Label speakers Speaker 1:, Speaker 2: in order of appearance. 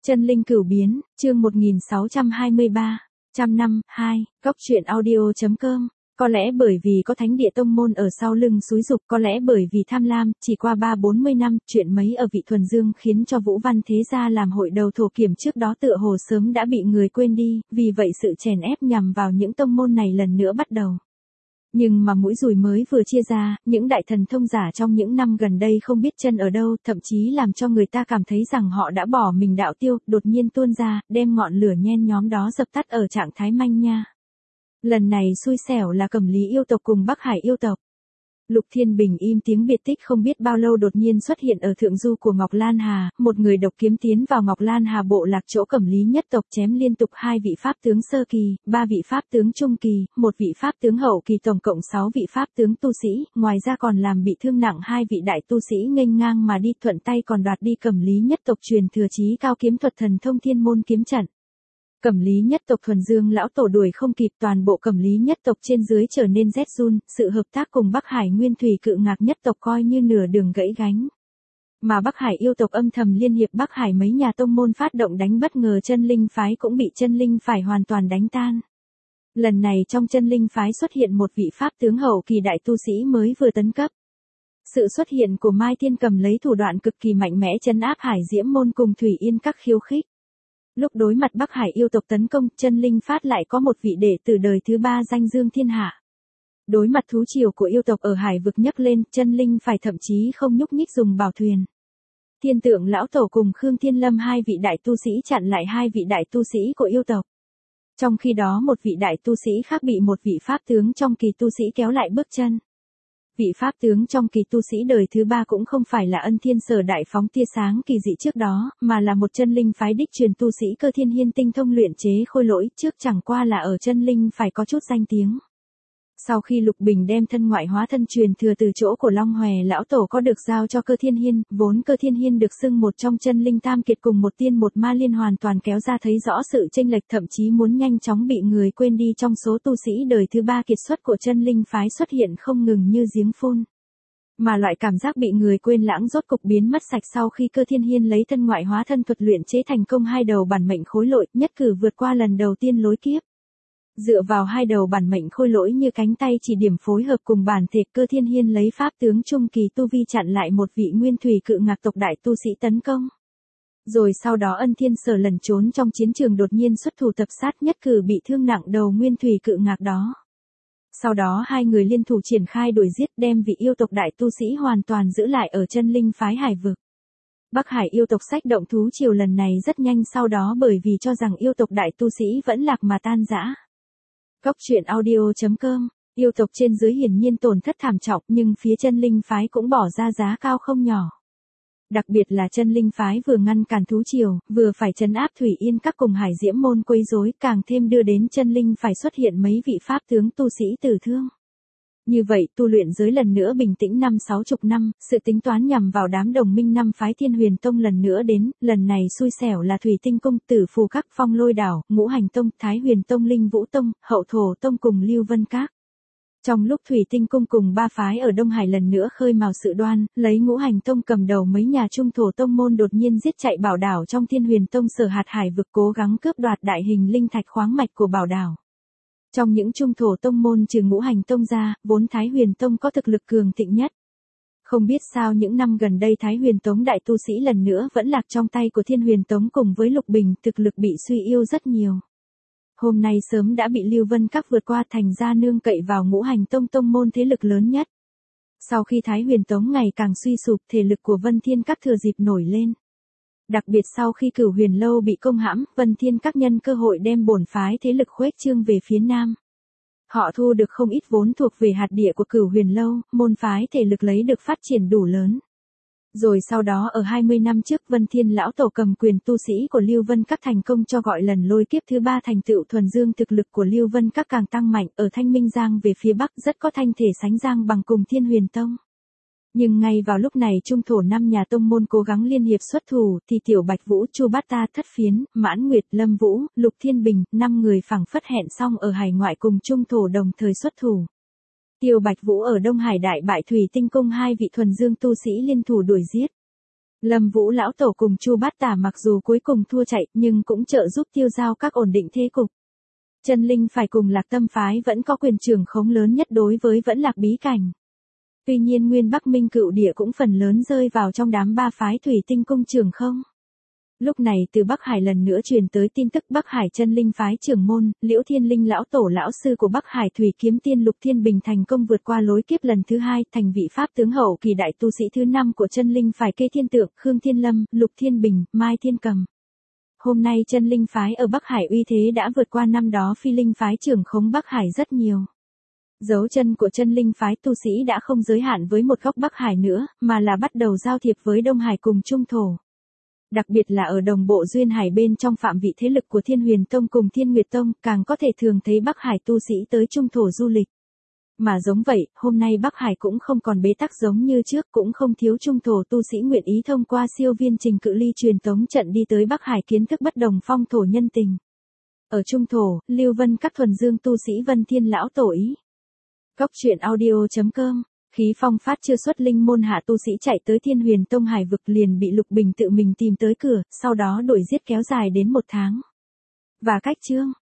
Speaker 1: Chân linh cửu biến, chương 1623, trăm năm, 2, góc truyện audio.com. Có lẽ bởi vì có thánh địa tông môn ở sau lưng xúi dục, có lẽ bởi vì tham lam, chỉ qua 30-40 năm, chuyện mấy ở vị thuần dương khiến cho Vũ Văn Thế Gia làm hội đầu thổ kiểm trước đó tựa hồ sớm đã bị người quên đi, vì vậy sự chèn ép nhằm vào những tông môn này lần nữa bắt đầu. Nhưng mà mũi dùi mới vừa chia ra, những đại thần thông giả trong những năm gần đây không biết chân ở đâu, thậm chí làm cho người ta cảm thấy rằng họ đã bỏ mình đạo tiêu, đột nhiên tuôn ra, đem ngọn lửa nhen nhóm đó dập tắt ở trạng thái manh nha. Lần này xui xẻo là Cẩm Lý yêu tộc cùng Bắc Hải yêu tộc. Lục Thiên Bình im tiếng biệt tích không biết bao lâu đột nhiên xuất hiện ở thượng du của Ngọc Lan Hà, một người độc kiếm tiến vào Ngọc Lan Hà bộ lạc chỗ Cẩm Lý nhất tộc chém liên tục 2 vị pháp tướng sơ kỳ, 3 vị pháp tướng trung kỳ, 1 vị pháp tướng hậu kỳ, tổng cộng 6 vị pháp tướng tu sĩ, ngoài ra còn làm bị thương nặng 2 vị đại tu sĩ nghênh ngang mà đi, thuận tay còn đoạt đi Cẩm Lý nhất tộc truyền thừa chí cao kiếm thuật thần thông thiên môn kiếm trận. Cẩm Lý nhất tộc thuần dương lão tổ đuổi không kịp, toàn bộ Cẩm Lý nhất tộc trên dưới trở nên rét run, sự hợp tác cùng Bắc Hải Nguyên Thủy Cự Ngạc nhất tộc coi như nửa đường gãy gánh. Mà Bắc Hải yêu tộc âm thầm liên hiệp Bắc Hải mấy nhà tông môn phát động đánh bất ngờ chân linh phái cũng bị chân linh phái hoàn toàn đánh tan. Lần này trong chân linh phái xuất hiện một vị pháp tướng hậu kỳ đại tu sĩ mới vừa tấn cấp. Sự xuất hiện của Mai Thiên Cầm lấy thủ đoạn cực kỳ mạnh mẽ trấn áp Hải Diễm môn cùng Thủy Yên các khiêu khích. Lúc đối mặt Bắc Hải yêu tộc tấn công, chân linh phát lại có một vị đệ tử đời thứ 3 danh dương thiên hạ. Đối mặt thú triều của yêu tộc ở hải vực nhấc lên, chân linh phải thậm chí không nhúc nhích dùng bảo thuyền. Thiên Tượng lão tổ cùng Khương Thiên Lâm 2 vị đại tu sĩ chặn lại 2 vị đại tu sĩ của yêu tộc. Trong khi đó một vị đại tu sĩ khác bị một vị pháp tướng trong kỳ tu sĩ kéo lại bước chân. Vị pháp tướng trong kỳ tu sĩ đời thứ 3 cũng không phải là Ân Thiên Sở đại phóng tia sáng kỳ dị trước đó, mà là một chân linh phái đích truyền tu sĩ Cơ Thiên Hiên tinh thông luyện chế khôi lỗi, trước chẳng qua là ở chân linh phải có chút danh tiếng. Sau khi Lục Bình đem thân ngoại hóa thân truyền thừa từ chỗ của Long Hòe lão tổ có được giao cho Cơ Thiên Hiên, vốn Cơ Thiên Hiên được xưng một trong chân linh tam kiệt cùng một tiên một ma liên hoàn toàn kéo ra thấy rõ sự chênh lệch, thậm chí muốn nhanh chóng bị người quên đi. Trong số tu sĩ đời thứ 3 kiệt xuất của chân linh phái xuất hiện không ngừng như giếng phun. Mà loại cảm giác bị người quên lãng rốt cục biến mất sạch sau khi Cơ Thiên Hiên lấy thân ngoại hóa thân thuật luyện chế thành công 2 đầu bản mệnh khối lỗi, nhất cử vượt qua lần đầu tiên lối kiếp. Dựa vào 2 đầu bản mệnh khôi lỗi như cánh tay chỉ điểm phối hợp cùng bản thể, Cơ Thiên Hiên lấy pháp tướng trung kỳ tu vi chặn lại một vị Nguyên Thủy Cự Ngạc tộc đại tu sĩ tấn công. Rồi sau đó Ân Thiên Sở lẩn trốn trong chiến trường đột nhiên xuất thủ tập sát, nhất cử bị thương nặng đầu Nguyên Thủy Cự Ngạc đó. Sau đó 2 người liên thủ triển khai đuổi giết, đem vị yêu tộc đại tu sĩ hoàn toàn giữ lại ở chân linh phái hải vực. Bắc Hải yêu tộc sách động thú triều lần này rất nhanh sau đó bởi vì cho rằng yêu tộc đại tu sĩ vẫn lạc mà tan rã. Góc truyện audio.com, yêu tộc trên dưới hiển nhiên tổn thất thảm trọng, nhưng phía chân linh phái cũng bỏ ra giá cao không nhỏ. Đặc biệt là chân linh phái vừa ngăn cản thú triều, vừa phải trấn áp Thủy Yên các cùng Hải Diễm môn quấy rối, càng thêm đưa đến chân linh phải xuất hiện mấy vị pháp tướng tu sĩ tử thương. Như vậy, tu luyện giới lần nữa bình tĩnh 50-60 năm, sự tính toán nhằm vào đám đồng minh 5 phái Thiên Huyền Tông lần nữa đến, lần này xui xẻo là Thủy Tinh Cung, Tử Phù Các, Phong Lôi Đảo, Ngũ Hành Tông, Thái Huyền Tông, Linh Vũ Tông, Hậu Thổ Tông cùng Lưu Vân Các. Trong lúc Thủy Tinh Cung cùng 3 phái ở Đông Hải lần nữa khơi mào sự đoan, lấy Ngũ Hành Tông cầm đầu mấy nhà trung thổ tông môn đột nhiên giết chạy Bảo Đảo trong Thiên Huyền Tông sở hạt hải vực, cố gắng cướp đoạt đại hình linh thạch khoáng mạch của Bảo Đảo. Trong những trung thổ tông môn trừ Ngũ Hành Tông ra, vốn Thái Huyền Tông có thực lực cường thịnh nhất. Không biết sao những năm gần đây Thái Huyền Tông đại tu sĩ lần nữa vẫn lạc trong tay của Thiên Huyền Tông cùng với Lục Bình, thực lực bị suy yếu rất nhiều. Hôm nay sớm đã bị Lưu Vân Các vượt qua, thành ra nương cậy vào Ngũ Hành Tông tông môn thế lực lớn nhất. Sau khi Thái Huyền Tông ngày càng suy sụp, thể lực của Vân Thiên Các thừa dịp nổi lên. Đặc biệt sau khi Cửu Huyền Lâu bị công hãm, Vân Thiên Các nhân cơ hội đem bổn phái thế lực khuếch trương về phía nam. Họ thu được không ít vốn thuộc về hạt địa của Cửu Huyền Lâu, môn phái thể lực lấy được phát triển đủ lớn. Rồi sau đó ở 20 năm trước Vân Thiên lão tổ cầm quyền tu sĩ của Lưu Vân Các thành công cho gọi lần lôi kiếp thứ 3 thành tựu thuần dương, thực lực của Lưu Vân Các càng tăng mạnh, ở Thanh Minh Giang về phía bắc rất có thanh thể sánh ngang bằng cùng Thiên Huyền Tông. Nhưng ngay vào lúc này trung thổ 5 nhà tông môn cố gắng liên hiệp xuất thủ, thì Tiểu Bạch Vũ, Chu Bát Ta, Thất Phiến, Mãn Nguyệt, Lâm Vũ, Lục Thiên Bình, 5 người phảng phất hẹn xong ở hải ngoại cùng trung thổ đồng thời xuất thủ. Tiểu Bạch Vũ ở Đông Hải đại bại Thủy Tinh Cung 2 vị thuần dương tu sĩ liên thủ đuổi giết. Lâm Vũ lão tổ cùng Chu Bát Tả mặc dù cuối cùng thua chạy, nhưng cũng trợ giúp Tiêu Giao các ổn định thế cục. Chân linh phải cùng Lạc Tâm phái vẫn có quyền trưởng khống lớn nhất đối với Vẫn Lạc bí cảnh. Tuy nhiên Nguyên Bắc Minh Cựu Địa cũng phần lớn rơi vào trong đám ba phái Thủy Tinh cung trưởng không. Lúc này từ Bắc Hải lần nữa truyền tới tin tức Bắc Hải chân linh phái trưởng môn, Liễu Thiên Linh lão tổ lão sư của Bắc Hải Thủy Kiếm Tiên Lục Thiên Bình thành công vượt qua lối kiếp lần thứ 2, thành vị pháp tướng hậu kỳ đại tu sĩ thứ 5 của chân linh phái Kê Thiên Tượng, Khương Thiên Lâm, Lục Thiên Bình, Mai Thiên Cầm. Hôm nay chân linh phái ở Bắc Hải uy thế đã vượt qua năm đó phi linh phái trưởng khống Bắc Hải rất nhiều. Dấu chân của chân linh phái tu sĩ đã không giới hạn với một góc Bắc Hải nữa, mà là bắt đầu giao thiệp với Đông Hải cùng Trung Thổ. Đặc biệt là ở đồng bộ duyên hải bên trong phạm vị thế lực của Thiên Huyền Tông cùng Thiên Nguyệt Tông, càng có thể thường thấy Bắc Hải tu sĩ tới Trung Thổ du lịch. Mà giống vậy, hôm nay Bắc Hải cũng không còn bế tắc giống như trước, cũng không thiếu Trung Thổ tu sĩ nguyện ý thông qua siêu viên trình cự ly truyền tống trận đi tới Bắc Hải kiến thức bất đồng phong thổ nhân tình. Ở Trung Thổ, Lưu Vân các thuần dương tu sĩ Vân Thiên lão tổ ý. Góc truyện audio.com. Khí phong phát chưa xuất linh môn hạ tu sĩ chạy tới Thiên Huyền Tông Hải vực liền bị Lục Bình tự mình tìm tới cửa, sau đó đuổi giết kéo dài đến 1 tháng. Và cách chương